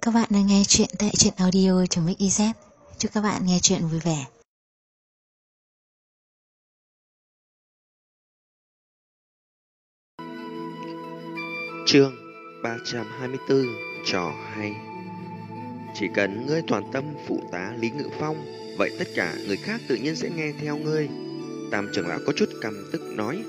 Các bạn đang nghe chuyện tại truyện audio.mix.iz. Chúc các bạn nghe chuyện vui vẻ. Chương 324 trò hay. Chỉ cần ngươi toàn tâm phụ tá Lý Ngự Phong, vậy tất cả người khác tự nhiên sẽ nghe theo ngươi. Tam trưởng lão có chút căm tức nói: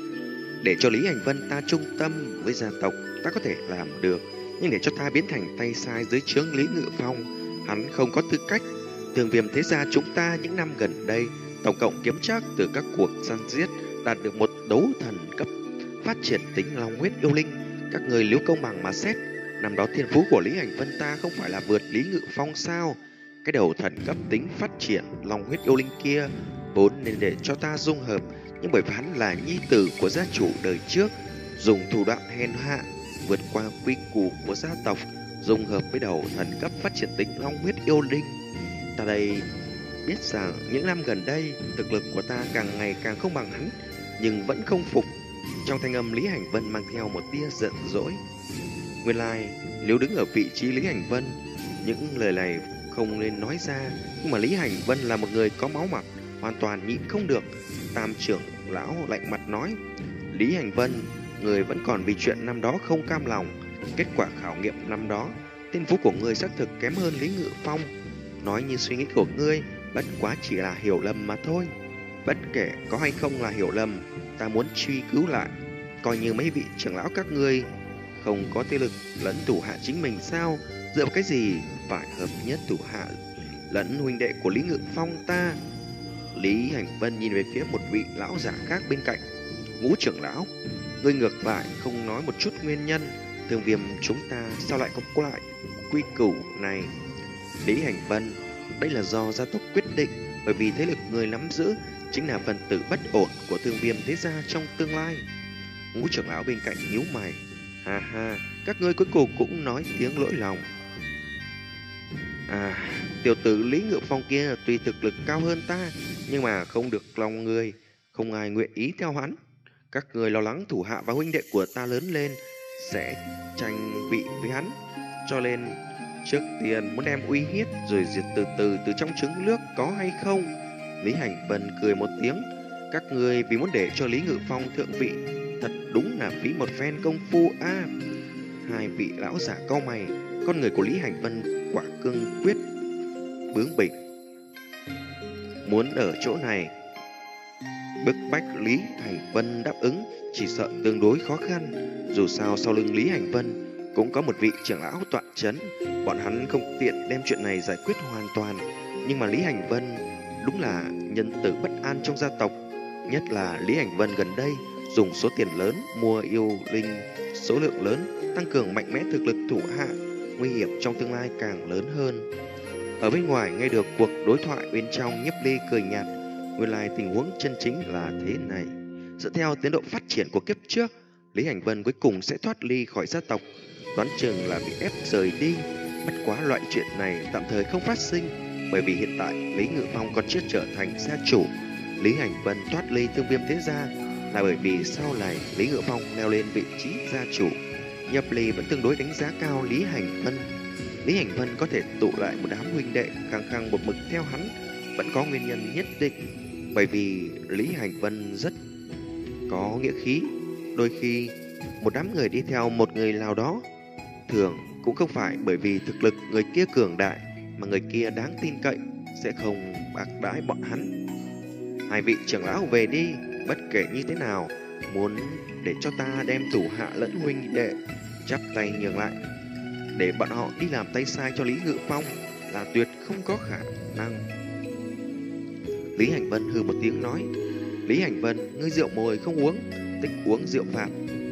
để cho Lý Hành Vân ta trung tâm với gia tộc ta có thể làm được, nhưng để cho ta biến thành tay sai dưới trướng Lý Ngự Phong, hắn không có tư cách. Thường Viêm thế gia chúng ta những năm gần đây tổng cộng kiếm trác từ các cuộc săn giết đạt được một đấu thần cấp, phát triển tính long huyết yêu linh. Các người nếu công bằng mà xét, năm đó thiên phú của Lý Hành Vân ta không phải là vượt Lý Ngự Phong sao? Cái đầu thần cấp tính phát triển long huyết yêu linh kia vốn nên để cho ta dung hợp, nhưng bởi vì hắn là nhi tử của gia chủ đời trước, dùng thủ đoạn hèn hạ vượt qua quy củ của gia tộc, dung hợp với đầu thần cấp phát triển tính long huyết yêu linh. Ta đây biết rằng những năm gần đây thực lực của ta càng ngày càng không bằng hắn, nhưng vẫn không phục. Trong thanh âm Lý Hành Vân mang theo một tia giận dỗi. Nguyên lai nếu đứng ở vị trí Lý Hành Vân, những lời này không nên nói ra, nhưng mà Lý Hành Vân là một người có máu mặt, hoàn toàn nhịn không được. Tam trưởng lão lạnh mặt nói: Lý Hành Vân, người vẫn còn vì chuyện năm đó không cam lòng. Kết quả khảo nghiệm năm đó, thiên phú của ngươi xác thực kém hơn Lý Ngự Phong. Nói như suy nghĩ của ngươi bất quá chỉ là hiểu lầm mà thôi. Bất kể có hay không là hiểu lầm, ta muốn truy cứu lại. Coi như mấy vị trưởng lão các ngươi không có thế lực lẫn thủ hạ chính mình sao? Dựa vào cái gì phải hợp nhất thủ hạ lẫn huynh đệ của Lý Ngự Phong ta? Lý Hành Vân nhìn về phía một vị lão giả khác bên cạnh. Ngũ trưởng lão, ngươi ngược lại không nói một chút nguyên nhân. Thường Viêm chúng ta sao lại có lại quy củ này? Lý Hành Vân, đây là do gia tộc quyết định, bởi vì thế lực người nắm giữ chính là phần tử bất ổn của Thương Viêm thế gia trong tương lai. Ngũ trưởng lão bên cạnh nhíu mày. Ha ha, các ngươi cuối cùng cũng nói tiếng lỗi lòng. Tiểu tử Lý Ngự Phong kia tuy thực lực cao hơn ta, nhưng mà không được lòng người, không ai nguyện ý theo hắn. Các người lo lắng thủ hạ và huynh đệ của ta lớn lên sẽ tranh vị với hắn, cho nên trước tiên muốn đem uy hiếp rồi diệt từ từ từ trong trứng nước, có hay không? Lý Hành Vân cười một tiếng. Các người vì muốn để cho Lý Ngự Phong thượng vị, thật đúng là phí một phen công phu a. Hai vị lão giả cau mày. Con người của Lý Hành Vân quả cương quyết, bướng bỉnh, muốn ở chỗ này bức bách Lý Hành Vân đáp ứng chỉ sợ tương đối khó khăn. Dù sao sau lưng Lý Hành Vân cũng có một vị trưởng lão tọa chấn, bọn hắn không tiện đem chuyện này giải quyết hoàn toàn. Nhưng mà Lý Hành Vân đúng là nhân tử bất an trong gia tộc. Nhất là Lý Hành Vân gần đây dùng số tiền lớn mua yêu linh số lượng lớn, tăng cường mạnh mẽ thực lực thủ hạ, nguy hiểm trong tương lai càng lớn hơn. Ở bên ngoài nghe được cuộc đối thoại, bên trong Nhiếp Ly cười nhạt. Nguyên lai tình huống chân chính là thế này. Dựa theo tiến độ phát triển của kiếp trước, Lý Hành Vân cuối cùng sẽ thoát ly khỏi gia tộc, đoán chừng là bị ép rời đi. Bất quá loại chuyện này tạm thời không phát sinh, bởi vì hiện tại Lý Ngự Phong còn chưa trở thành gia chủ. Lý Hành Vân thoát ly Thương Viêm thế gia là bởi vì sau này Lý Ngự Phong leo lên vị trí gia chủ. Nhập Ly vẫn tương đối đánh giá cao Lý Hành Vân. Lý Hành Vân có thể tụ lại một đám huynh đệ khăng khăng một mực theo hắn vẫn có nguyên nhân nhất định, bởi vì Lý Hành Vân rất có nghĩa khí. Đôi khi một đám người đi theo một người nào đó thường cũng không phải bởi vì thực lực người kia cường đại, mà người kia đáng tin cậy sẽ không bạc đãi bọn hắn. Hai vị trưởng lão về đi, bất kể như thế nào, muốn để cho ta đem thủ hạ lẫn huynh đệ chắp tay nhường lại, để bọn họ đi làm tay sai cho Lý Ngự Phong là tuyệt không có khả năng. Lý Hành Vân hừ một tiếng nói: Lý Hành Vân, ngươi rượu mồi không uống, thích uống rượu phạt.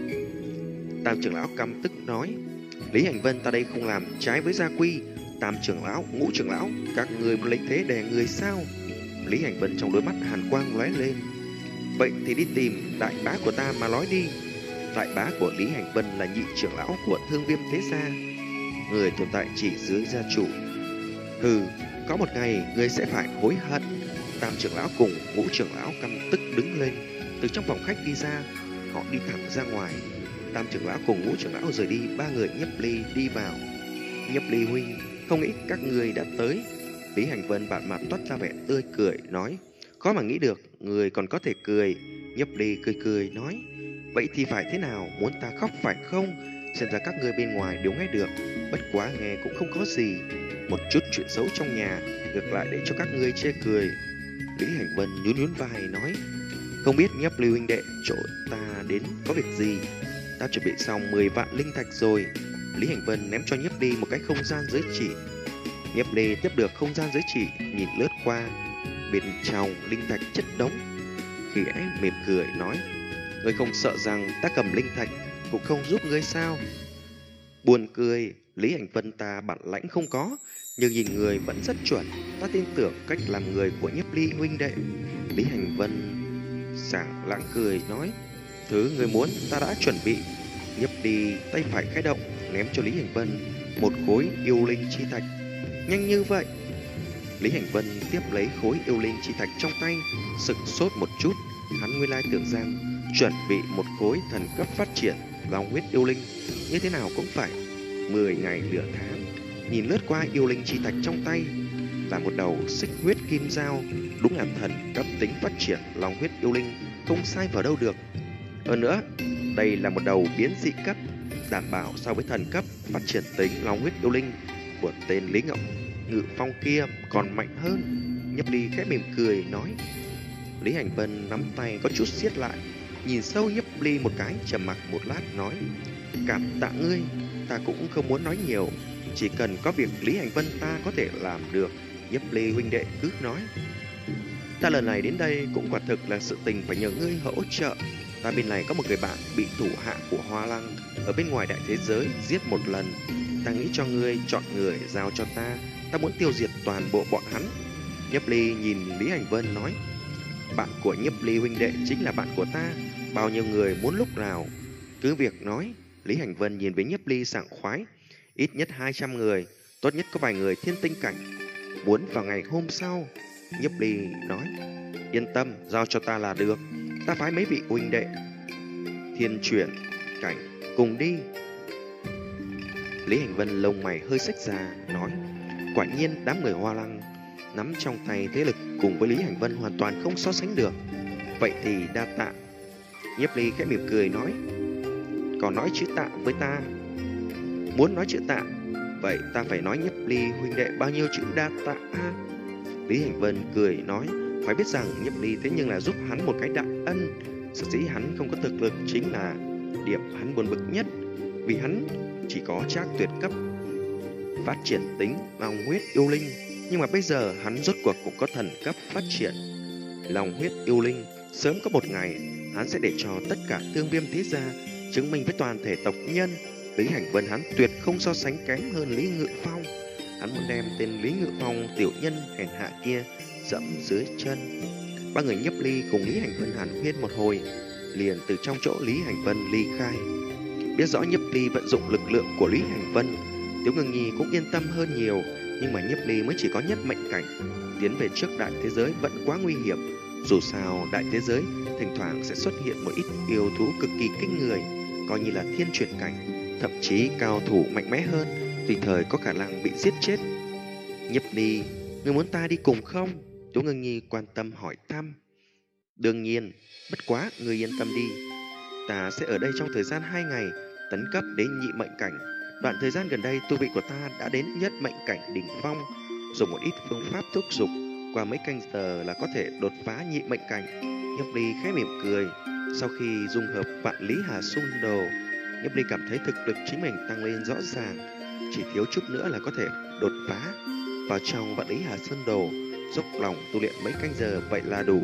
Tam trưởng lão căm tức nói: Lý Hành Vân, ta đây không làm trái với gia quy. Tam trưởng lão, Ngũ trưởng lão, các người muốn lấy thế đè người sao? Lý Hành Vân trong đôi mắt hàn quang lóe lên. Vậy thì đi tìm đại bá của ta mà nói đi. Đại bá của Lý Hành Vân là nhị trưởng lão của Thương Viêm thế gia, người tồn tại chỉ dưới gia chủ. Hừ, có một ngày người sẽ phải hối hận. Tam trưởng lão cùng Ngũ trưởng lão căm tức đứng lên, từ trong phòng khách đi ra. Họ đi thẳng ra ngoài. Tam trưởng lão cùng Ngũ trưởng lão rời đi, ba người Nhiếp Ly đi vào. Nhiếp Ly huynh, không nghĩ các người đã tới. Lý Hành Vân bạn mặt toát ra vẻ tươi cười nói, khó mà nghĩ được người còn có thể cười. Nhiếp Ly cười cười nói, vậy thì phải thế nào, muốn ta khóc phải không? Xem ra các người bên ngoài đều nghe được, bất quá nghe cũng không có gì, một chút chuyện xấu trong nhà, ngược lại để cho các ngươi chê cười. Lý Hành Vân nhún nhún vai nói, không biết Nhiếp Ly huynh đệ chỗ ta đến có việc gì? Ta chuẩn bị xong 10 vạn linh thạch rồi. Lý Hành Vân ném cho Nhiếp Ly một cái không gian giới chỉ. Nhiếp Ly tiếp được không gian giới chỉ, nhìn lướt qua, bên trong linh thạch chất đống, khẽ mỉm cười nói, ngươi không sợ rằng ta cầm linh thạch cũng không giúp ngươi sao? Buồn cười, Lý Hành Vân ta bản lãnh không có, nhưng nhìn người vẫn rất chuẩn, ta tin tưởng cách làm người của Nhiếp Ly huynh đệ. Lý Hành Vân sảng lãng cười nói, thứ người muốn ta đã chuẩn bị. Nhiếp Ly tay phải khẽ động, ném cho Lý Hành Vân một khối yêu linh chi thạch. Nhanh như vậy? Lý Hành Vân tiếp lấy khối yêu linh chi thạch trong tay, sững sốt một chút. Hắn nguyên lai tưởng rằng chuẩn bị một khối thần cấp phát triển long huyết yêu linh như thế nào cũng phải 10 ngày nửa tháng. Nhìn lướt qua yêu linh chi thạch trong tay là một đầu xích huyết kim dao, đúng là thần cấp tính phát triển long huyết yêu linh, không sai vào đâu được. Hơn nữa, đây là một đầu biến dị cấp, đảm bảo so với thần cấp phát triển tính long huyết yêu linh của tên Lý Ngự Phong kia còn mạnh hơn. Nhiếp Ly khẽ mỉm cười nói. Lý Hành Vân nắm tay có chút siết lại, nhìn sâu Nhiếp Ly một cái, trầm mặc một lát nói, cảm tạ ngươi, ta cũng không muốn nói nhiều, chỉ cần có việc Lý Hành Vân ta có thể làm được. Nhiếp Ly huynh đệ cứ nói. Ta lần này đến đây cũng quả thực là sự tình phải nhờ ngươi hỗ trợ. Ta bên này có một người bạn bị thủ hạ của Hoa Lăng ở bên ngoài đại thế giới giết một lần. Ta nghĩ cho ngươi chọn người giao cho ta, ta muốn tiêu diệt toàn bộ bọn hắn. Nhiếp Ly nhìn Lý Hành Vân nói, bạn của Nhiếp Ly huynh đệ chính là bạn của ta, bao nhiêu người muốn lúc nào cứ việc nói. Lý Hành Vân nhìn với Nhiếp Ly sảng khoái, ít nhất 200 người, tốt nhất có vài người thiên tinh cảnh, muốn vào ngày hôm sau. Nhiếp Ly nói, yên tâm, giao cho ta là được, ta phái mấy vị huynh đệ thiên chuyển cảnh cùng đi. Lý Hành Vân lông mày hơi xếch ra nói, quả nhiên đám người Hoa Lăng nắm trong tay thế lực cùng với Lý Hành Vân hoàn toàn không so sánh được. Vậy thì đa tạ. Nhiếp Ly khẽ mỉm cười nói, còn nói chữ tạ với ta? Muốn nói chữ tạ, vậy ta phải nói Nhiếp Ly huynh đệ bao nhiêu chữ đa tạ a? Lý Hành Vân cười nói, phải biết rằng Nhiếp Ly thế nhưng là giúp hắn một cái đại ân. Sở dĩ hắn không có thực lực chính là điểm hắn buồn bực nhất, vì hắn chỉ có trác tuyệt cấp phát triển tính long huyết yêu linh, nhưng mà bây giờ hắn rốt cuộc cũng có thần cấp phát triển long huyết yêu linh. Sớm có một ngày hắn sẽ để cho tất cả thương viêm thế gia chứng minh với toàn thể tộc nhân, Lý Hành Vân hắn tuyệt không so sánh kém hơn Lý Ngự Phong. Hắn muốn đem tên Lý Ngự Phong tiểu nhân hèn hạ kia dẫm dưới chân. Ba người Nhiếp Ly cùng Lý Hành Vân hàn huyên một hồi, liền từ trong chỗ Lý Hành Vân ly khai. Biết rõ Nhiếp Ly vận dụng lực lượng của Lý Hành Vân, Tiếu Ngưng Nhi cũng yên tâm hơn nhiều, nhưng mà Nhiếp Ly mới chỉ có nhất mệnh cảnh, tiến về trước đại thế giới vẫn quá nguy hiểm. Dù sao đại thế giới thỉnh thoảng sẽ xuất hiện một ít yêu thú cực kỳ kinh người, coi như là thiên chuyển cảnh, thậm chí cao thủ mạnh mẽ hơn, tùy thời có khả năng bị giết chết. Nhiếp Ly, ngươi muốn ta đi cùng không? Tiếu Ngưng Nhi quan tâm hỏi thăm. Đương nhiên, bất quá ngươi yên tâm đi, ta sẽ ở đây trong thời gian 2 ngày, tấn cấp đến nhị mệnh cảnh. Đoạn thời gian gần đây tu vị của ta đã đến nhất mệnh cảnh đỉnh phong, dùng một ít phương pháp thúc dục, qua mấy canh giờ là có thể đột phá nhị mệnh cảnh. Nhiếp Ly khẽ mỉm cười. Sau khi dung hợp vạn lý hà xuân đồ, Nhiếp Ly cảm thấy thực lực chính mình tăng lên rõ ràng, chỉ thiếu chút nữa là có thể đột phá vào trong vạn lý hà xuân đồ, dốc lòng tu luyện mấy canh giờ vậy là đủ.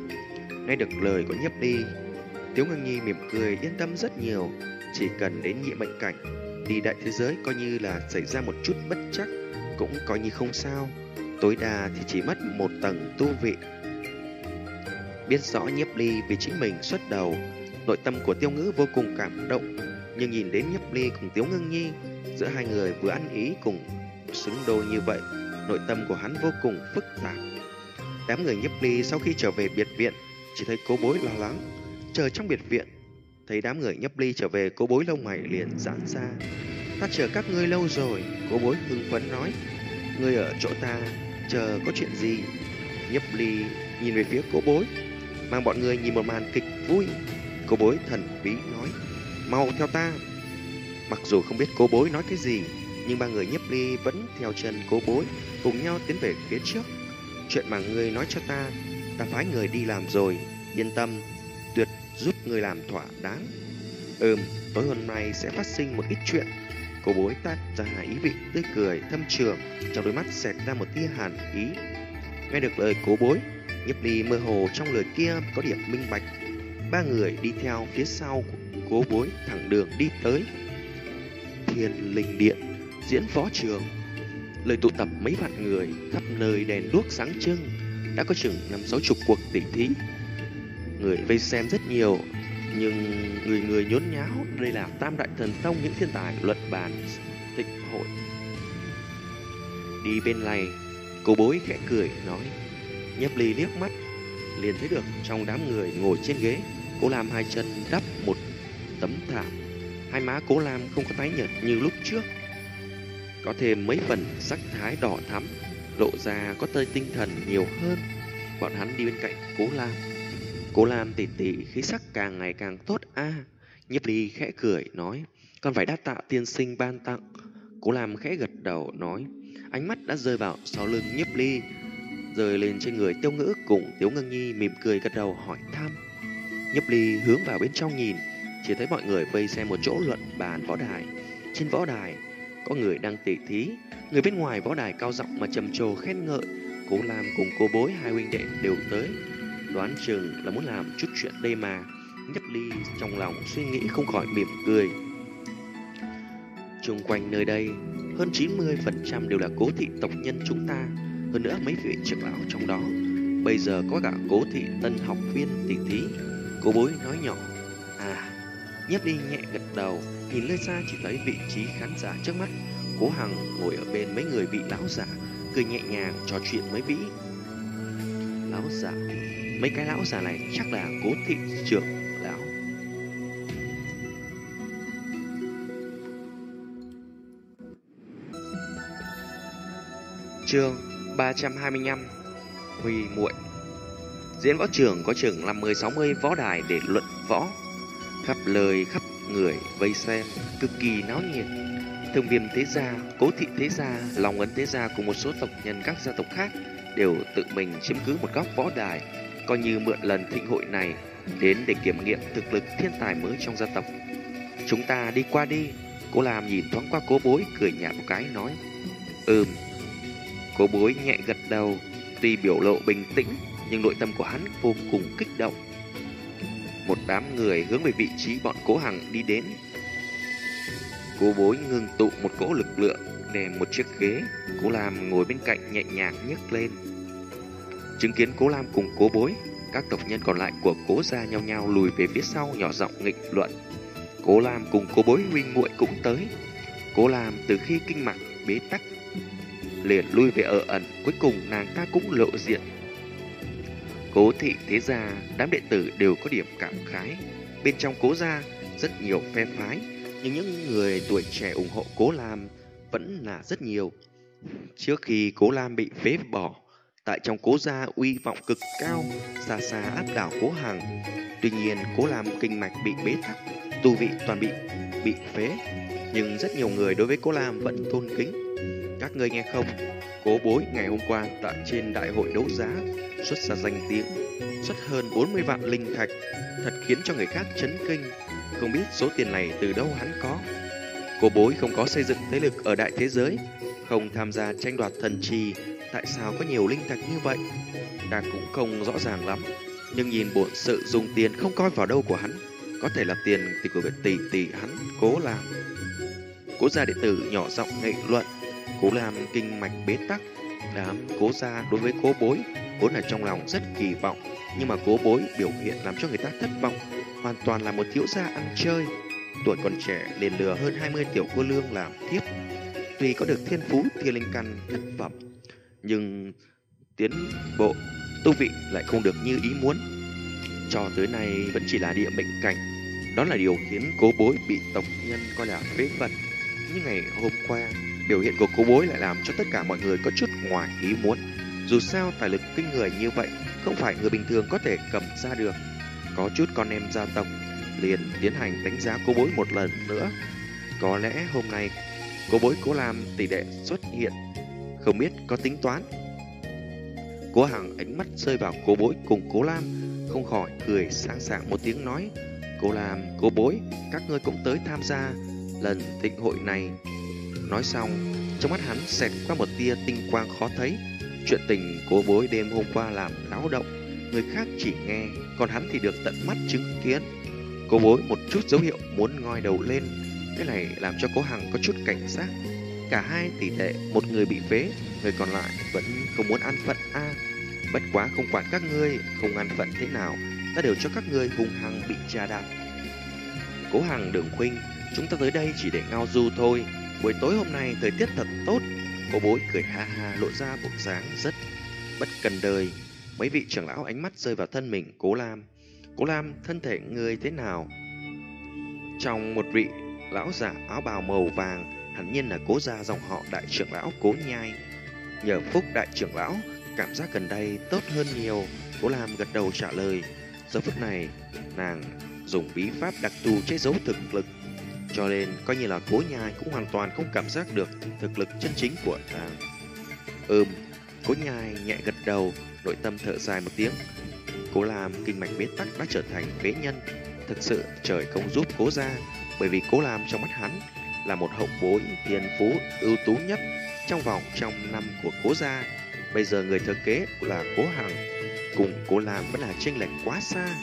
Nghe được lời của Nhiếp Ly, Tiếu Ngưng Nhi mỉm cười yên tâm rất nhiều. Chỉ cần đến nhị mệnh cảnh, đi đại thế giới coi như là xảy ra một chút bất trắc cũng coi như không sao, tối đa thì chỉ mất một tầng tu vị. Biết rõ Nhiếp Ly vì chính mình xuất đầu, nội tâm của Tiêu Ngữ vô cùng cảm động, nhưng nhìn đến Nhiếp Ly cùng Tiếu Ngưng Nhi, giữa hai người vừa ăn ý cùng xứng đôi như vậy, nội tâm của hắn vô cùng phức tạp. Đám người Nhiếp Ly sau khi trở về biệt viện, chỉ thấy Cố Bối lo lắng chờ trong biệt viện. Thấy đám người Nhiếp Ly trở về, Cố Bối lông mày liền giãn ra. Ta chờ các ngươi lâu rồi, Cố Bối hưng phấn nói. Ngươi ở chỗ ta, chờ có chuyện gì? Nhiếp Ly nhìn về phía Cố Bối, mang bọn người nhìn một màn kịch vui. Cố Bối thần bí nói, mau theo ta. Mặc dù không biết Cố Bối nói cái gì, nhưng ba người Nhiếp Ly vẫn theo chân Cố Bối, cùng nhau tiến về phía trước. Chuyện mà ngươi nói cho ta phái người đi làm rồi, yên tâm, tuyệt giúp ngươi làm thỏa đáng. Tối hôm nay sẽ phát sinh một ít chuyện. Cố Bối tát ra ý vị tươi cười thâm trường, trong đôi mắt xẹt ra một tia hàn ý. Nghe được lời Cố Bối, Nhiếp Ly mơ hồ trong lời kia có điểm minh bạch. Ba người đi theo phía sau của Cố Bối thẳng đường đi tới Thiên Linh Điện, diễn võ trường. Lời tụ tập mấy vạn người, khắp nơi đèn đuốc sáng trưng, đã có chừng 50-60 cuộc tỉ thí. Người vây xem rất nhiều, nhưng người người nhốn nháo. Đây là Tam Đại Thần Tông, những thiên tài luận bàn thịnh hội. Đi bên này, Cố Bối khẽ cười nói. Nhiếp Ly liếc mắt liền thấy được trong đám người ngồi trên ghế, Cố Lam hai chân đắp một tấm thảm. Hai má Cố Lam không có tái nhợt như lúc trước, có thêm mấy phần sắc thái đỏ thắm, lộ ra có tơi tinh thần nhiều hơn. Bọn hắn đi bên cạnh Cố Lam. Cố Lam tỉ tỉ khí sắc càng ngày càng tốt a. Nhiếp Ly khẽ cười nói, còn phải đa tạ tiên sinh ban tặng. Cố Lam khẽ gật đầu nói, ánh mắt đã rơi vào sau lưng Nhiếp Ly, rơi lên trên người Tiêu Ngữ cùng Tiếu Ngưng Nhi, mỉm cười gật đầu hỏi thăm. Nhiếp Ly hướng vào bên trong nhìn, chỉ thấy mọi người vây xem một chỗ luận bàn võ đài. Trên võ đài có người đang tỉ thí, người bên ngoài võ đài cao giọng mà trầm trồ khen ngợi. Cố Lam cùng Cố Bối hai huynh đệ đều tới, đoán chừng là muốn làm chút chuyện đây mà. Nhiếp Ly trong lòng suy nghĩ không khỏi mỉm cười. Xung quanh nơi đây hơn 90% đều là Cố thị tộc nhân chúng ta, hơn nữa mấy vị trưởng lão trong đó. Bây giờ có cả Cố thị tân học viên tỉ thí. Cố Bối nói nhỏ. Nhiếp Ly nhẹ gật đầu, nhìn lên xa chỉ thấy vị trí khán giả trước mắt. Cố Hằng ngồi ở bên mấy người vị lão giả, cười nhẹ nhàng trò chuyện mấy vị lão giả. Mấy cái lão giả này chắc là Cố thị trưởng lão. Chương 325, Huy muội. Diễn võ trường có chừng 50-60 võ đài để luận võ, khắp lời khắp người vây xem, cực kỳ náo nhiệt. Thương Viêm thế gia, Cố thị thế gia, Long Ấn thế gia cùng một số tộc nhân các gia tộc khác đều tự mình chiếm cứ một góc võ đài, coi như mượn lần thịnh hội này đến để kiểm nghiệm thực lực thiên tài mới trong gia tộc. Chúng ta đi qua đi. Cố Lam nhìn thoáng qua Cố Bối, cười nhạt một cái nói. Cố Bối nhẹ gật đầu, tuy biểu lộ bình tĩnh nhưng nội tâm của hắn vô cùng kích động. Một đám người hướng về vị trí bọn Cố Hằng đi đến. Cố Bối ngưng tụ một cỗ lực lượng, đem một chiếc ghế Cố Lam ngồi bên cạnh nhẹ nhàng nhấc lên. Chứng kiến Cố Lam cùng Cố Bối, các tộc nhân còn lại của Cố gia nhao nhao lùi về phía sau, nhỏ giọng nghịch luận. Cố Lam cùng Cố Bối huynh muội cũng tới. Cố Lam từ khi kinh mạch bế tắc liền lui về ở ẩn, cuối cùng nàng ta cũng lộ diện. Cố thị thế gia, đám đệ tử đều có điểm cảm khái. Bên trong Cố gia rất nhiều phe phái, nhưng những người tuổi trẻ ủng hộ Cố Lam vẫn là rất nhiều. Trước khi Cố Lam bị phế bỏ, tại trong Cố gia uy vọng cực cao, xa xa áp đảo Cố Hằng. Tuy nhiên Cố Lam kinh mạch bị bế tắc, tu vị toàn bị phế, nhưng rất nhiều người đối với Cố Lam vẫn tôn kính. Các ngươi nghe không? Cố Bối ngày hôm qua tại trên đại hội đấu giá xuất ra danh tiếng, xuất hơn 40 vạn linh thạch, thật khiến cho người khác chấn kinh. Không biết số tiền này từ đâu hắn có. Cố Bối không có xây dựng thế lực ở đại thế giới, không tham gia tranh đoạt thần trì, tại sao có nhiều linh thạch như vậy? Ta cũng không rõ ràng lắm, nhưng nhìn bổn sự dùng tiền không coi vào đâu của hắn, có thể là tiền của tỷ hắn Cố làm. Cố gia đệ tử nhỏ giọng nghị luận. Cố Lam kinh mạch bế tắc, đám Cố gia đối với Cố Bối vốn là trong lòng rất kỳ vọng, nhưng mà Cố Bối biểu hiện làm cho người ta thất vọng, hoàn toàn là một thiếu gia ăn chơi. Tuổi còn trẻ liền lừa hơn 20 tiểu cô nương làm thiếp. Tuy có được thiên phú thiên linh căn thất phẩm, nhưng tiến bộ tu vị lại không được như ý muốn. Cho tới nay vẫn chỉ là địa mệnh cảnh. Đó là điều khiến Cố Bối bị tộc nhân coi là phế vật. Nhưng ngày hôm qua, biểu hiện của cô bối lại làm cho tất cả mọi người có chút ngoài ý muốn. Dù sao tài lực kinh người như vậy không phải người bình thường có thể cầm ra được. Có chút con em gia tộc liền tiến hành đánh giá cô bối một lần nữa. Có lẽ hôm nay cô bối Cố Lam tỷ đệ xuất hiện, không biết có tính toán. Cố Hằng ánh mắt rơi vào cô bối cùng Cố Lam, không khỏi cười sang sảng một tiếng nói: Cố Lam, cô bối, các ngươi cũng tới tham gia lần thịnh hội này. Nói xong, trong mắt hắn xẹt qua một tia tinh quang khó thấy. Chuyện tình cô bối đêm hôm qua làm náo động, người khác chỉ nghe, còn hắn thì được tận mắt chứng kiến. Cô bối một chút dấu hiệu muốn ngoi đầu lên, cái này làm cho Cố Hằng có chút cảnh giác. Cả hai tỷ đệ, một người bị phế, người còn lại vẫn không muốn ăn phận a. Bất quá không quản các ngươi không ăn phận thế nào, ta đều cho các ngươi hung hăng bị trà đạp. Cố Hằng, Đường Khuynh, chúng ta tới đây chỉ để ngao du thôi. Buổi tối hôm nay thời tiết thật tốt. Cô bối cười ha ha, lộ ra bộ dáng rất bất cần đời. Mấy vị trưởng lão ánh mắt rơi vào thân mình Cố Lam. Cố Lam, thân thể ngươi thế nào? Trong một vị lão giả áo bào màu vàng, hẳn nhiên là Cố gia dòng họ đại trưởng lão Cố Nhai. Nhờ phúc đại trưởng lão, cảm giác gần đây tốt hơn nhiều. Cố Lam gật đầu trả lời. Giờ phút này, nàng dùng bí pháp đặc thù che giấu thực lực, cho nên coi như là Cố Nhai cũng hoàn toàn không cảm giác được thực lực chân chính của nàng. Cố Nhai nhẹ gật đầu, nội tâm thở dài một tiếng. Cố Lam kinh mạch bế tắc đã trở thành phế nhân. Thực sự trời không giúp Cố gia, bởi vì Cố Lam trong mắt hắn là một hậu bối thiên phú ưu tú nhất trong vòng trăm năm của Cố gia. Bây giờ người thừa kế là Cố Hằng, cùng Cố Lam vẫn là chênh lệch quá xa.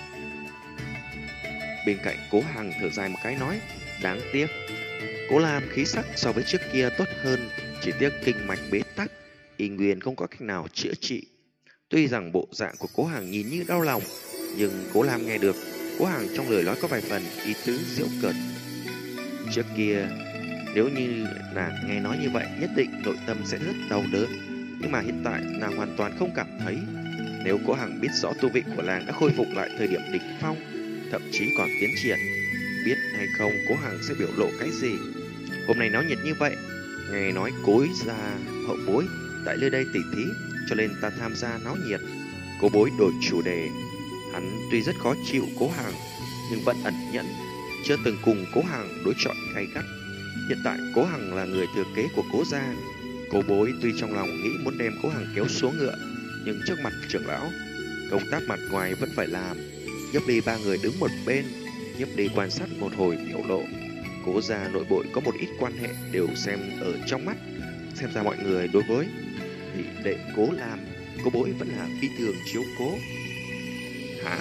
Bên cạnh Cố Hằng thở dài một cái nói: đáng tiếc. Cố Lam khí sắc so với trước kia tốt hơn, chỉ tiếc kinh mạch bế tắc, y nguyên không có cách nào chữa trị. Tuy rằng bộ dạng của Cố Hằng nhìn như đau lòng, nhưng Cố Lam nghe được Cố Hằng trong lời nói có vài phần ý tứ giễu cợt. Trước kia, nếu như nàng nghe nói như vậy, nhất định nội tâm sẽ rất đau đớn. Nhưng mà hiện tại nàng hoàn toàn không cảm thấy. Nếu Cố Hằng biết rõ tu vị của nàng đã khôi phục lại thời điểm đỉnh phong, thậm chí còn tiến triển, biết hay không Cố Hằng sẽ biểu lộ cái gì. Hôm nay náo nhiệt như vậy, nghe nói Cố gia hậu bối tại nơi đây tỉ thí, cho nên ta tham gia náo nhiệt. Cố bối đổi chủ đề. Hắn tuy rất khó chịu Cố Hằng, nhưng vẫn ẩn nhẫn, chưa từng cùng Cố Hằng đối chọi gay gắt. Hiện tại Cố Hằng là người thừa kế của Cố gia. Cố bối tuy trong lòng nghĩ muốn đem Cố Hằng kéo xuống ngựa, nhưng trước mặt trưởng lão, công tác mặt ngoài vẫn phải làm. Nhấp Ly ba người đứng một bên, Nhấp Ly quan sát một hồi biểu lộ. Cố gia nội bộ có một ít quan hệ đều xem ở trong mắt. Xem ra mọi người đối với thì đệ Cố Lam, Cố bối vẫn là phi thường chiếu cố. Hả?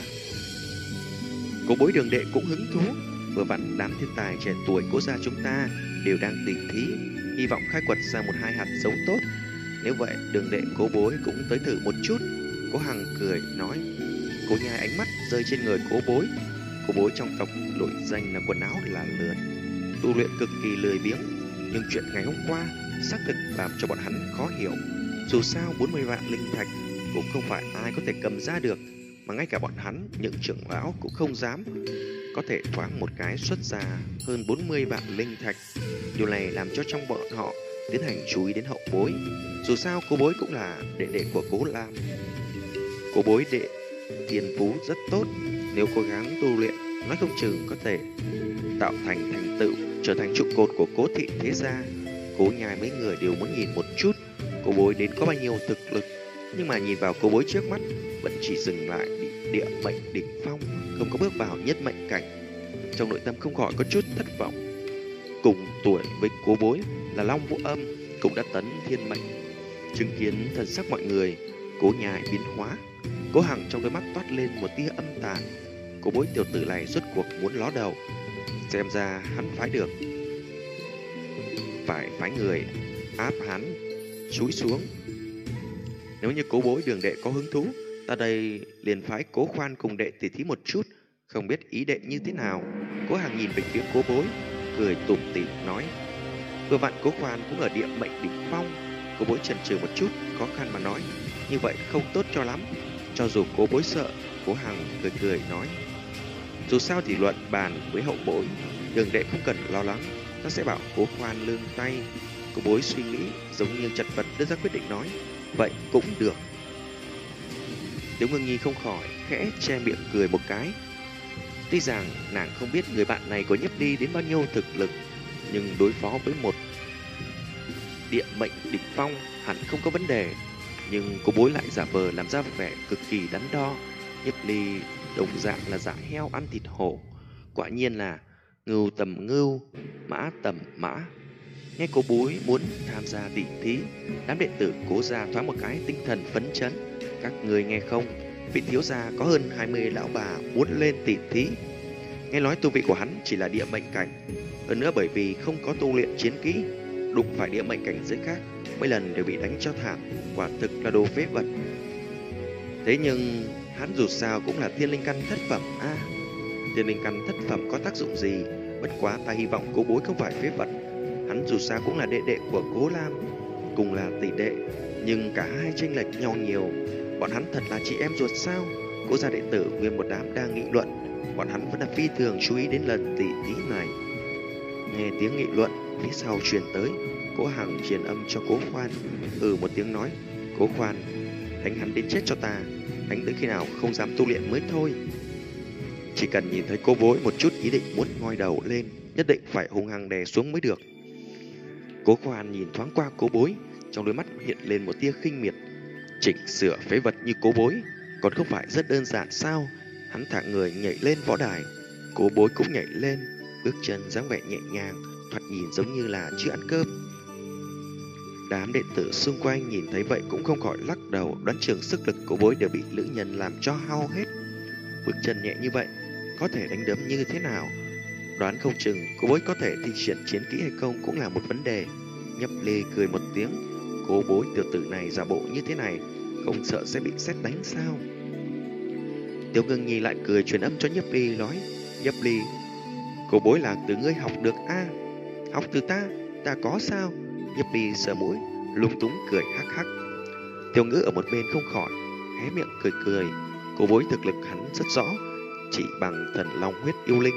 Cố bối Đường đệ cũng hứng thú. Vừa vặn đám thiên tài trẻ tuổi Cố gia chúng ta đều đang tỉ thí, hy vọng khai quật ra một hai hạt giống tốt. Nếu vậy Đường đệ Cố bối cũng tới thử một chút. Cố Hằng cười nói. Cố Nhai ánh mắt rơi trên người Cố bối. Cố bối trong tộc nổi danh là quần áo là lượn, tu luyện cực kỳ lười biếng. Nhưng chuyện ngày hôm qua xác thực làm cho bọn hắn khó hiểu. Dù sao 40 vạn linh thạch cũng không phải ai có thể cầm ra được, mà ngay cả bọn hắn, những trưởng lão cũng không dám. Có thể thoáng một cái xuất ra hơn 40 vạn linh thạch. Điều này làm cho trong bọn họ tiến hành chú ý đến hậu bối. Dù sao Cố bối cũng là đệ đệ của Cố Lam. Cố bối đệ thiên phú rất tốt, nếu cố gắng tu luyện, nói không chừng có thể tạo thành thành tựu, trở thành trụ cột của Cố thị thế gia. Cố Nhai mấy người đều muốn nhìn một chút Cố bối đến có bao nhiêu thực lực, nhưng mà nhìn vào Cố bối trước mắt vẫn chỉ dừng lại địa mệnh đỉnh phong, không có bước vào nhất mệnh cảnh. Trong nội tâm không khỏi có chút thất vọng. Cùng tuổi với Cố bối là Long Vũ Âm, cũng đã tấn thiên mệnh. Chứng kiến thần sắc mọi người, Cố Nhai biến hóa, Cố Hằng trong đôi mắt toát lên một tia âm tàn. Cố bối tiểu tử này rốt cuộc muốn ló đầu, xem ra hắn phái được, phải phái người áp hắn chúi xuống. Nếu như Cố bối Đường đệ có hứng thú, ta đây liền phái Cố Khoan cùng đệ tỉ thí một chút, không biết ý đệ như thế nào. Cố Hằng nhìn về phía Cố bối, cười tủm tỉm nói. Vừa vặn Cố Khoan cũng ở địa mệnh đỉnh phong. Cố bối chần chừ một chút, khó khăn mà nói, như vậy không tốt cho lắm. Cho dù Cố bối sợ, Cố Hằng cười cười nói. Dù sao thì luận bàn với hậu bối, Đường đệ không cần lo lắng. ta sẽ bảo Cố Khoan lương tay. Cô Bối suy nghĩ giống như chật vật đưa ra quyết định nói, vậy cũng được. Tiểu Ngưng Nhi không khỏi khẽ che miệng cười một cái. Tuy rằng nàng không biết người bạn này có Nhiếp Ly đến bao nhiêu thực lực, nhưng đối phó với một địa mệnh đỉnh phong hẳn không có vấn đề. Nhưng Cô Bối lại giả vờ làm ra vẻ cực kỳ đắn đo. Nhiếp Ly đồng dạng là dạ heo ăn thịt hổ, quả nhiên là ngưu tầm ngưu, mã tầm mã. Nghe Cô Bối muốn tham gia tỷ thí, đám đệ tử Cố gia thoáng một cái tinh thần phấn chấn. Các người nghe không, vị thiếu gia có hơn 20 lão bà muốn lên tỷ thí. Nghe nói tu vị của hắn chỉ là địa mệnh cảnh, hơn nữa bởi vì không có tu luyện chiến kỹ, đụng phải địa mệnh cảnh giới khác mấy lần đều bị đánh cho thảm, quả thực là đồ phế vật. Thế nhưng hắn dù sao cũng là thiên linh căn thất phẩm a. Thiên linh căn thất phẩm có tác dụng gì? Bất quá ta hy vọng Cố Bối không phải phế vật. Hắn dù sao cũng là đệ đệ của Cố Lam, cùng là tỷ đệ, nhưng cả hai chênh lệch nhau nhiều. Bọn hắn thật là chị em ruột sao? Cố gia đệ tử nguyên một đám đang nghị luận. Bọn hắn vẫn là phi thường chú ý đến lần tỷ thí này. Nghe tiếng nghị luận phía sau truyền tới, Cố Hằng truyền âm cho Cố Khoan, một tiếng nói, Cố Khoan, đánh hắn đến chết cho ta, đánh tới khi nào không dám tu luyện mới thôi. Chỉ cần nhìn thấy Cố Bối một chút ý định muốn ngoi đầu lên, nhất định phải hung hăng đè xuống mới được. Cố Khoan nhìn thoáng qua Cố Bối, trong đôi mắt hiện lên một tia khinh miệt. Chỉnh sửa phế vật như Cố Bối còn không phải rất đơn giản sao? Hắn thả người nhảy lên võ đài, Cố Bối cũng nhảy lên, bước chân dáng vẻ nhẹ nhàng, thoạt nhìn giống như là chưa ăn cơm. Đám đệ tử xung quanh nhìn thấy vậy cũng không khỏi lắc đầu, đoán chừng sức lực Cố Bối đều bị lữ nhân làm cho hao hết. Bước chân nhẹ như vậy, có thể đánh đấm như thế nào? Đoán không chừng Cố Bối có thể thi triển chiến kỹ hay không cũng là một vấn đề. Nhiếp Ly cười một tiếng, Cố Bối tiểu tử này giả bộ như thế này, không sợ sẽ bị sét đánh sao? Tiểu Ngưng Nhi lại cười truyền âm cho Nhiếp Ly nói, Nhiếp Ly, Cố Bối là từ ngươi học được a? Học từ ta có sao? Nhiếp Ly sờ mũi, lung túng cười hắc hắc. Tiểu Ngữ ở một bên không khỏi hé miệng cười cười. Cố Bối thực lực hắn rất rõ, chỉ bằng thần long huyết yêu linh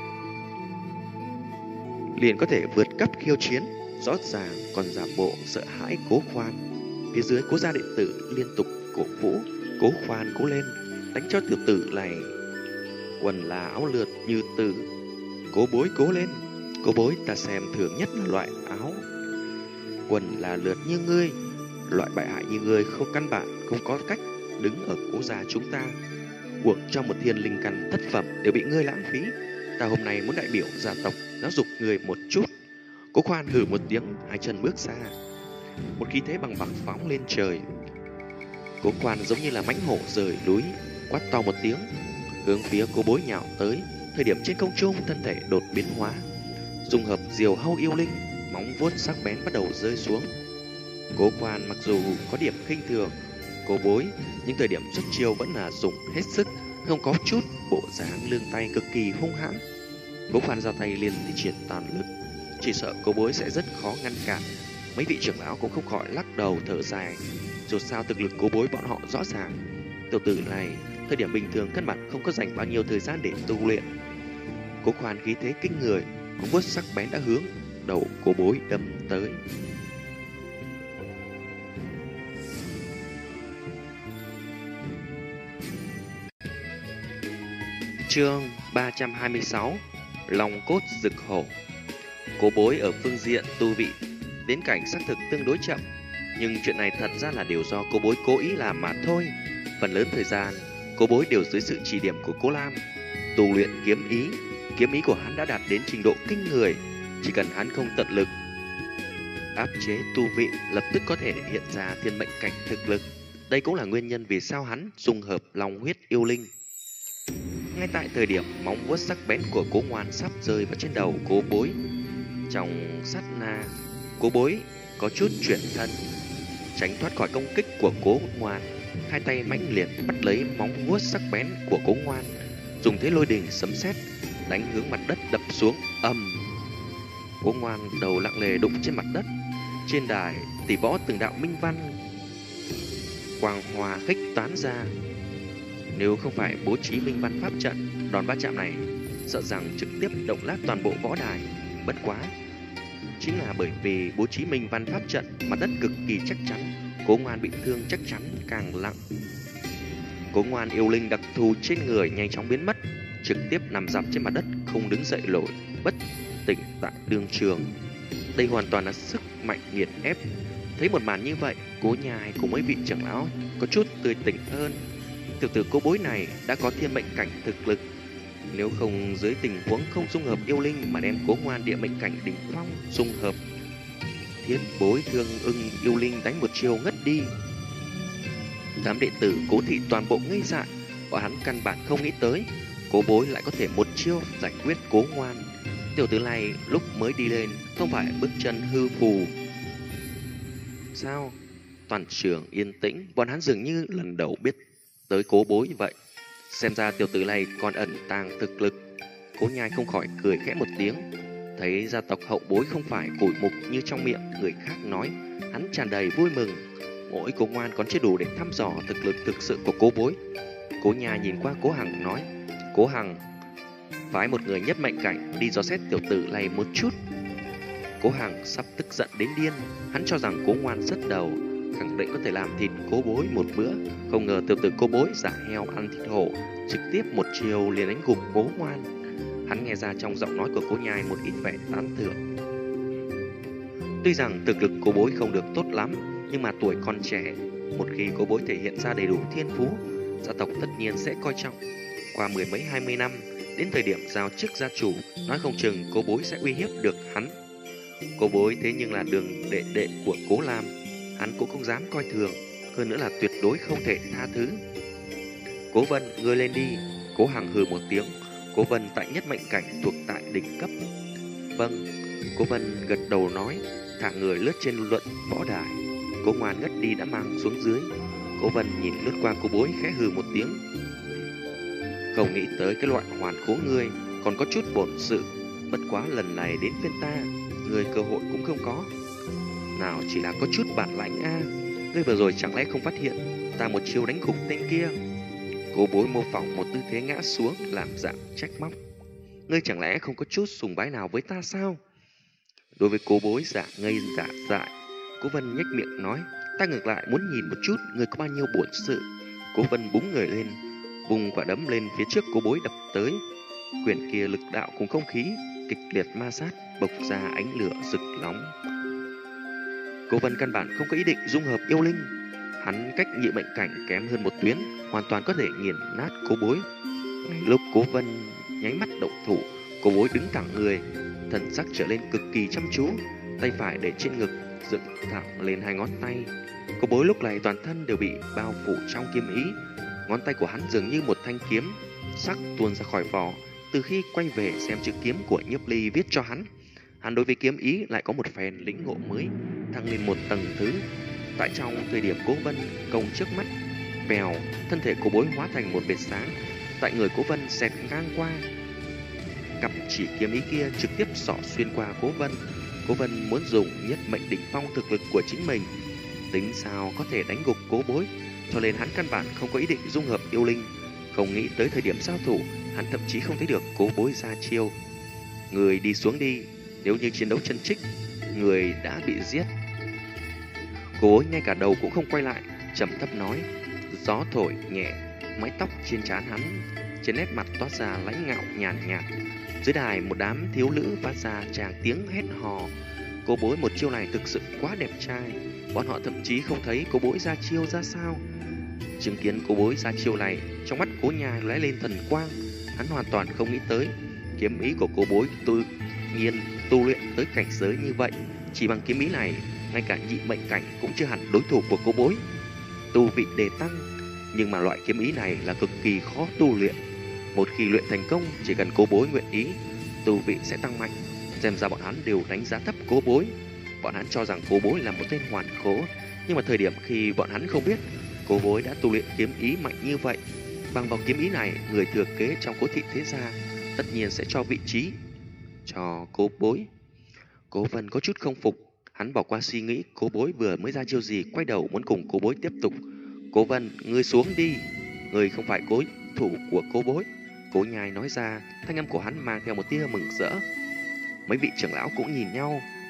liền có thể vượt cấp khiêu chiến, rõ ràng còn giả bộ sợ hãi Cố Khoan. Phía dưới Cố gia đệ tử liên tục cổ vũ, Cố Khoan cố lên, đánh cho tiểu tử này quần là áo lượt như tử. Cố Bối cố lên, Cố Bối ta xem thường nhất là loại áo quần là lượt như ngươi, loại bại hại như ngươi không căn bản không có cách đứng ở Cố gia chúng ta. Cuộc trong một thiên linh căn thất phẩm đều bị ngươi lãng phí. Ta hôm nay muốn đại biểu gia tộc giáo dục người một chút. Cố Khoan hừ một tiếng, hai chân bước ra, một khí thế bằng bạc phóng lên trời. Cố Khoan giống như là mãnh hổ rời núi, quát to một tiếng, hướng phía Cố Bối nhào tới. Thời điểm trên không trung, thân thể đột biến hóa, dung hợp diều hâu yêu linh, móng vuốt sắc bén bắt đầu rơi xuống. Cố Khoan mặc dù có điểm khinh thường Cố Bối, nhưng thời điểm xuất chiêu vẫn là dùng hết sức, không có chút bộ dáng lương tay cực kỳ hung hãn. Cố Khoan ra tay liền thi triển toàn lực, chỉ sợ Cố Bối sẽ rất khó ngăn cản. Mấy vị trưởng lão cũng không khỏi lắc đầu thở dài, dù sao thực lực Cố Bối bọn họ rõ ràng. Tiểu tử này thời điểm bình thường căn bản không có dành bao nhiêu thời gian để tu luyện. Cố Khoan khí thế kinh người, móng vuốt sắc bén đã hướng đầu Cố Bối đâm tới. Chương 326, Long cốt rực hổ. Cố Bối ở phương diện tu vị đến cảnh xác thực tương đối chậm, nhưng chuyện này thật ra là điều do Cố Bối cố ý làm mà thôi. Phần lớn thời gian Cố Bối đều dưới sự chỉ điểm của Cố Lam tu luyện kiếm ý của hắn đã đạt đến trình độ kinh người, chỉ cần hắn không tận lực áp chế tu vị, lập tức có thể hiện ra thiên mệnh cảnh thực lực. Đây cũng là nguyên nhân vì sao hắn dung hợp long huyết yêu linh. Ngay tại thời điểm móng vuốt sắc bén của Cố Ngoan sắp rơi vào trên đầu Cố Bối, trong sát na, Cố Bối có chút chuyển thân, tránh thoát khỏi công kích của Cố Ngoan. Hai tay mãnh liệt bắt lấy móng vuốt sắc bén của Cố Ngoan, dùng thế lôi đình sấm sét đánh hướng mặt đất đập xuống. Ầm! Cố Ngoan đầu lặng lề đụng trên mặt đất. Trên đài tỷ võ từng đạo minh văn quang hòa khích tán ra. Nếu không phải bố trí minh văn pháp trận, đòn va chạm này sợ rằng trực tiếp động lát toàn bộ võ đài. Bất quá, Chính là bởi vì bố trí minh văn pháp trận, mặt đất cực kỳ chắc chắn, Cố Ngoan bị thương chắc chắn càng nặng. Cố Ngoan yêu linh đặc thù trên người nhanh chóng biến mất, trực tiếp nằm dạp trên mặt đất, không đứng dậy nổi, bất tỉnh tại đương trường. Đây hoàn toàn là sức mạnh nghiền ép. Thấy một màn như vậy, Cố Nhai cùng mấy vị trưởng lão có chút tươi tỉnh hơn. Tiểu tử Cố Bối này đã có thiên mệnh cảnh thực lực, nếu không dưới tình huống không dung hợp yêu linh mà đem Cố Ngoan địa mệnh cảnh đỉnh phong dung hợp, Thiết Bối Thương Ưng yêu linh đánh một chiêu ngất đi. Đám đệ tử Cố thị toàn bộ ngây dại, bọn hắn căn bản không nghĩ tới Cố Bối lại có thể một chiêu giải quyết Cố Ngoan. Tiểu tử này lúc mới đi lên không phải bước chân hư phù sao? Toàn trường yên tĩnh, bọn hắn dường như lần đầu biết tới Cố Bối vậy. Xem ra tiểu tử này còn ẩn tàng thực lực. Cố Nhai không khỏi cười khẽ một tiếng. Thấy gia tộc hậu bối không phải củi mục như trong miệng người khác nói, hắn tràn đầy vui mừng. Mỗi Cố Ngoan còn chưa đủ để thăm dò thực lực thực sự của Cố Bối. Cố Nhai nhìn qua Cố Hằng nói, Cố Hằng, phái một người nhất mệnh cảnh đi dò xét tiểu tử này một chút. Cố Hằng sắp tức giận đến điên, hắn cho rằng Cố Ngoan rất đầu, khẳng định có thể làm thịt Cố Bối một bữa. Không ngờ tiểu tử Cố Bối giả heo ăn thịt hổ, trực tiếp một chiều liền đánh gục Cố Ngoan. Hắn nghe ra trong giọng nói của Cố Nhai một ít vẻ tán thưởng. Tuy rằng thực lực Cố Bối không được tốt lắm, nhưng mà tuổi còn trẻ, một khi Cố Bối thể hiện ra đầy đủ thiên phú, gia tộc tất nhiên sẽ coi trọng. Qua mười mấy 20 năm, đến thời điểm giao chức gia chủ, nói không chừng Cố Bối sẽ uy hiếp được hắn. Cố Bối thế nhưng là đường đệ đệ của Cố Lam, hắn cũng không dám coi thường, hơn nữa là tuyệt đối không thể tha thứ. Cố Vân, ngươi lên đi. Cố Hằng hừ một tiếng. Cố Vân tại nhất mệnh cảnh thuộc tại đỉnh cấp. Vâng. Cố Vân gật đầu nói, thả người lướt trên luận võ đài. Cố Ngoan ngất đi đã mang xuống dưới. Cố Vân nhìn lướt qua Cố Bối khẽ hừ một tiếng. Không nghĩ tới cái loại hoàn khố ngươi còn có chút bổn sự, bất quá lần này đến phiên ta, ngươi cơ hội cũng không có. Nào chỉ là có chút bản lãnh a, ngươi vừa rồi chẳng lẽ không phát hiện ta một chiêu đánh gục tên kia? Cố Bối mô phỏng một tư thế ngã xuống làm dạng trách móc. Ngươi chẳng lẽ không có chút sùng bái nào với ta sao? Đối với Cố Bối giả ngây giả dại, Cố Vân nhếch miệng nói, ta ngược lại muốn nhìn một chút ngươi có bao nhiêu bổn sự. Cố Vân búng người lên, vùng quả đấm lên phía trước Cố Bối đập tới. Quyền kia lực đạo cùng không khí kịch liệt ma sát, bộc ra ánh lửa rực nóng. Cố Vân căn bản không có ý định dung hợp yêu linh, hắn cách nhị mệnh cảnh kém hơn một tuyến, hoàn toàn có thể nghiền nát Cố Bối. Ngay lúc Cố Vân nháy mắt động thủ, Cố Bối đứng thẳng người, thần sắc trở lên cực kỳ chăm chú, tay phải để trên ngực, dựng thẳng lên hai ngón tay. Cố Bối lúc này toàn thân đều bị bao phủ trong kiếm ý, ngón tay của hắn dường như một thanh kiếm sắc tuôn ra khỏi vỏ. Từ khi quay về xem chữ kiếm của Nhiếp Ly viết cho hắn, hắn đối với kiếm ý lại có một phen lĩnh ngộ mới, thăng lên một tầng thứ. Tại trong thời điểm Cố Vân công trước mắt, vèo, thân thể Cố Bối hóa thành một vệt sáng, tại người Cố Vân xẹt ngang qua. Cặp chỉ kiếm ý kia trực tiếp xỏ xuyên qua Cố Vân. Cố Vân muốn dùng nhất mệnh đỉnh phong thực lực của chính mình, tính sao có thể đánh gục Cố Bối, cho nên hắn căn bản không có ý định dung hợp yêu linh. Không nghĩ tới thời điểm giao thủ, hắn thậm chí không thấy được Cố Bối ra chiêu. Người đi xuống đi, nếu như chiến đấu chân trích, người đã bị giết. Cố Bối ngay cả đầu cũng không quay lại, trầm thấp nói. Gió thổi nhẹ, mái tóc trên trán hắn, trên nét mặt toát ra lãnh ngạo nhàn nhạt. Dưới đài một đám thiếu nữ phát ra tràng tiếng hét hò. Cố Bối một chiêu này thực sự quá đẹp trai, bọn họ thậm chí không thấy Cố Bối ra chiêu ra sao. Chứng kiến Cố Bối ra chiêu này, trong mắt Cố Nhai lóe lên thần quang. Hắn hoàn toàn không nghĩ tới kiếm ý của Cố Bối tự nhiên tu luyện tới cảnh giới như vậy. Chỉ bằng kiếm ý này, ngay cả nhị mệnh cảnh cũng chưa hẳn đối thủ của Cố Bối. Tu vị đề tăng, nhưng mà loại kiếm ý này là cực kỳ khó tu luyện. Một khi luyện thành công, chỉ cần Cố Bối nguyện ý, tu vị sẽ tăng mạnh. Xem ra bọn hắn đều đánh giá thấp Cố Bối. Bọn hắn cho rằng Cố Bối là một tên hoàn khố, nhưng mà thời điểm khi bọn hắn không biết Cố Bối đã tu luyện kiếm ý mạnh như vậy. Bằng vào kiếm ý này, người thừa kế trong Cố thị thế gia tất nhiên sẽ cho vị trí cho Cố Bối. Cố Vân có chút không phục, hắn bỏ qua suy nghĩ Cố Bối vừa mới ra chiêu gì, quay đầu muốn cùng Cố Bối tiếp tục. Cố Vân, ngươi xuống đi, ngươi không phải đối thủ của Cố Bối. Cố Nhai nói ra, thanh âm của hắn mang theo một tia mừng rỡ. Mấy vị trưởng lão cũng nhìn nhau,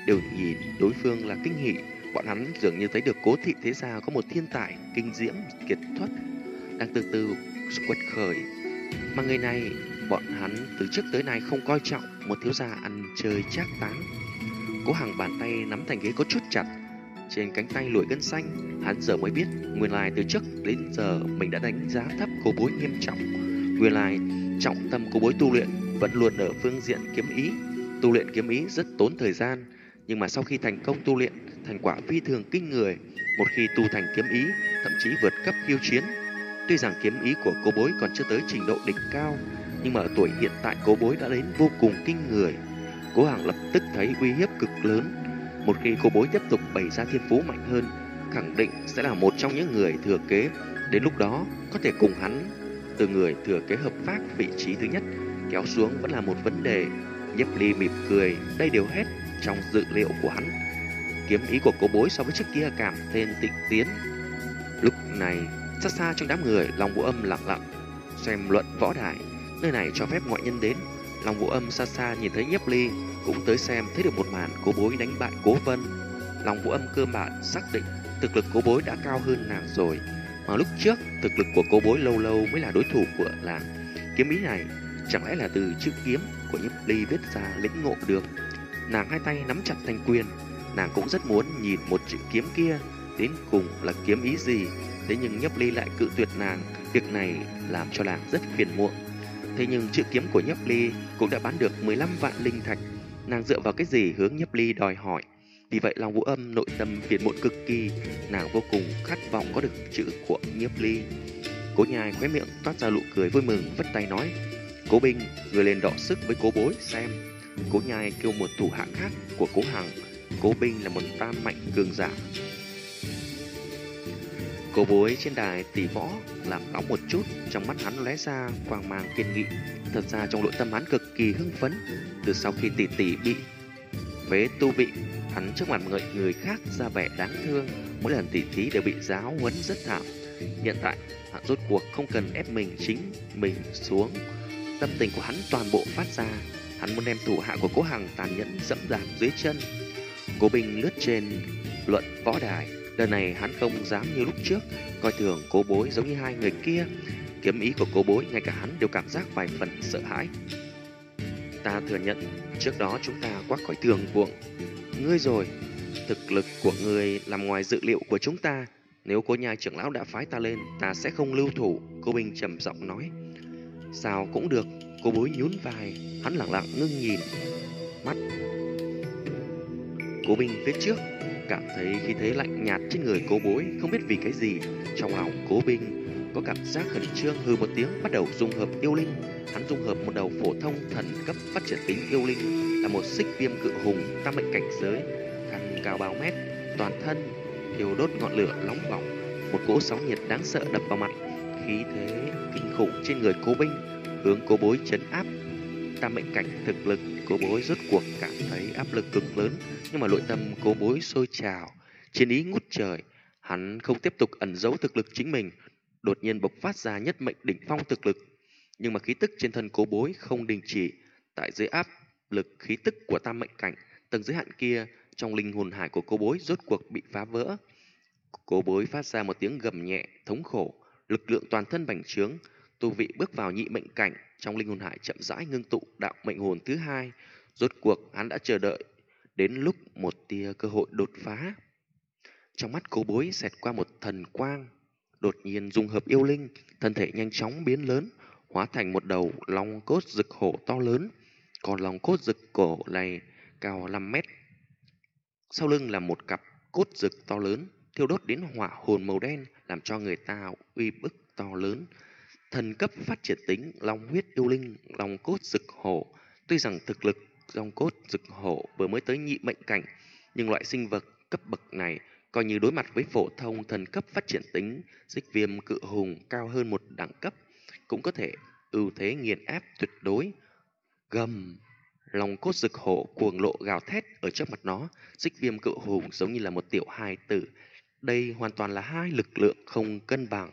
đều nhìn đối phương là kinh hỉ. Bọn hắn dường như thấy được Cố thị thế gia có một thiên tài kinh diễm kiệt xuất đang từ từ quật khởi. Mà người này, bọn hắn từ trước tới nay không coi trọng, một thiếu gia ăn chơi trác táng. Cố Hằng bàn tay nắm thành ghế có chút chặt, trên cánh tay nổi gân xanh. Hắn giờ mới biết, nguyên lai từ trước đến giờ mình đã đánh giá thấp Cố Bối nghiêm trọng. Nguyên lai trọng tâm Cố Bối tu luyện vẫn luôn ở phương diện kiếm ý. Tu luyện kiếm ý rất tốn thời gian, nhưng mà sau khi thành công tu luyện, thành quả phi thường kinh người. Một khi tu thành kiếm ý, thậm chí vượt cấp khiêu chiến. Tuy rằng kiếm ý của Cố Bối còn chưa tới trình độ đỉnh cao, nhưng mà ở tuổi hiện tại Cố Bối đã đến vô cùng kinh người. Cố Hằng lập tức thấy uy hiếp cực lớn. Một khi Cố Bối tiếp tục bày ra thiên phú mạnh hơn, khẳng định sẽ là một trong những người thừa kế. Đến lúc đó, có thể cùng hắn từ người thừa kế hợp pháp vị trí thứ nhất kéo xuống vẫn là một vấn đề. Nhiếp Ly mỉm cười, đây đều hết trong dự liệu của hắn. Kiếm ý của Cố Bối so với trước kia càng thêm tịnh tiến. Lúc này, xa xa trong đám người, Long Vũ Âm lặng lặng xem luận võ đài. Nơi này cho phép ngoại nhân đến. Long Vũ Âm xa xa nhìn thấy Nhiếp Ly cũng tới xem, thấy được một màn Cố Bối đánh bại Cố Vân. Long Vũ Âm cơ bản xác định thực lực Cố Bối đã cao hơn nàng rồi, mà lúc trước thực lực của Cố Bối lâu lâu mới là đối thủ của nàng. Kiếm ý này chẳng lẽ là từ chữ kiếm của Nhiếp Ly viết ra lĩnh ngộ được. Nàng hai tay nắm chặt thanh quyền, nàng cũng rất muốn nhìn một chữ kiếm kia đến cùng là kiếm ý gì. Thế nhưng Nhiếp Ly lại cự tuyệt nàng, việc này làm cho nàng rất phiền muộn. Thế nhưng chữ kiếm của Nhiếp Ly cũng đã bán được 15 vạn linh thạch, nàng dựa vào cái gì hướng Nhiếp Ly đòi hỏi? Vì vậy Long Vũ Âm nội tâm phiền muộn cực kỳ, nàng vô cùng khát vọng có được chữ của Nhiếp Ly. Cố Nhai khóe miệng toát ra nụ cười vui mừng, vất tay nói: Cố Binh, người lên đọ sức với Cố Bối xem. Cố Nhai kêu một thủ hạ khác của Cố Hằng. Cố Binh là một tam mạnh cường giả. Cố Bối trên đài tỷ võ làm nóng một chút, trong mắt hắn lóe ra quang mang kiên nghị. Thật ra trong nội tâm hắn cực kỳ hưng phấn. Từ sau khi tỷ tỷ bị phế tu vị, hắn trước mặt người khác ra vẻ đáng thương, mỗi lần tỷ thí đều bị giáo huấn rất thảm. Hiện tại hắn rốt cuộc không cần ép chính mình xuống, tâm tình của hắn toàn bộ phát ra. Hắn muốn đem thủ hạ của Cố Hằng tàn nhẫn dẫm đạp dưới chân. Cố Binh lướt trên luận võ đài. Lần này hắn không dám như lúc trước coi thường Cố Bối giống như hai người kia. Kiếm ý của Cố Bối ngay cả hắn đều cảm giác vài phần sợ hãi. Ta thừa nhận trước đó chúng ta quá khỏi tường buộng ngươi rồi. Thực lực của ngươi nằm ngoài dự liệu của chúng ta. Nếu Cố Nhai trưởng lão đã phái ta lên, ta sẽ không lưu thủ. Cố Binh trầm giọng nói. Sao cũng được. Cố Bối nhún vai, hắn lặng lặng ngưng nhìn mắt Cố Binh phía trước, cảm thấy khí thế lạnh nhạt trên người Cố Bối. Không biết vì cái gì, trong lòng Cố Binh có cảm giác khẩn trương, hừ một tiếng bắt đầu dung hợp yêu linh. Hắn dung hợp một đầu phổ thông thần cấp phát triển tính yêu linh, là một xích viêm cự hùng tam mệnh cảnh giới, thân cao bao mét, toàn thân thiêu đốt ngọn lửa nóng bỏng. Một cỗ sóng nhiệt đáng sợ đập vào mặt, khí thế kinh khủng trên người Cố Binh hướng Cố Bối trấn áp. Tam mệnh cảnh thực lực, Cố Bối rốt cuộc cảm thấy áp lực cực lớn, nhưng mà nội tâm Cố Bối sôi trào, chiến ý ngút trời. Hắn không tiếp tục ẩn giấu thực lực chính mình, đột nhiên bộc phát ra nhất mệnh đỉnh phong thực lực. Nhưng mà khí tức trên thân Cố Bối không đình chỉ. Tại dưới áp lực khí tức của tam mệnh cảnh, tầng giới hạn kia trong linh hồn hải của Cố Bối rốt cuộc bị phá vỡ. Cố Bối phát ra một tiếng gầm nhẹ thống khổ, lực lượng toàn thân bành trướng, tu vị bước vào nhị mệnh cảnh. Trong linh hồn hải chậm rãi ngưng tụ đạo mệnh hồn thứ hai. Rốt cuộc hắn đã chờ đợi đến lúc một tia cơ hội đột phá. Trong mắt Cố Bối xẹt qua một thần quang, đột nhiên dung hợp yêu linh, thân thể nhanh chóng biến lớn, hóa thành một đầu long cốt rực hổ to lớn. Còn long cốt rực cổ này cao 5 mét. Sau lưng là một cặp cốt rực to lớn, thiêu đốt đến hỏa hồn màu đen, làm cho người ta uy bức to lớn. Thần cấp phát triển tính long huyết yêu linh, long cốt rực hổ. Tuy rằng thực lực long cốt rực hổ vừa mới tới nhị mệnh cảnh, nhưng loại sinh vật cấp bậc này coi như đối mặt với phổ thông thần cấp phát triển tính xích viêm cự hùng cao hơn một đẳng cấp, cũng có thể ưu thế nghiền ép tuyệt đối. Gầm, long cốt rực hổ cuồng lộ gào thét ở trước mặt nó. Xích viêm cự hùng giống như là một tiểu hài tử. Đây hoàn toàn là hai lực lượng không cân bằng.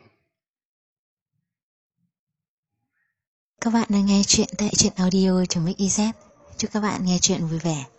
Các bạn đang nghe chuyện tại truyện audio.mix.iz. Chúc các bạn nghe chuyện vui vẻ.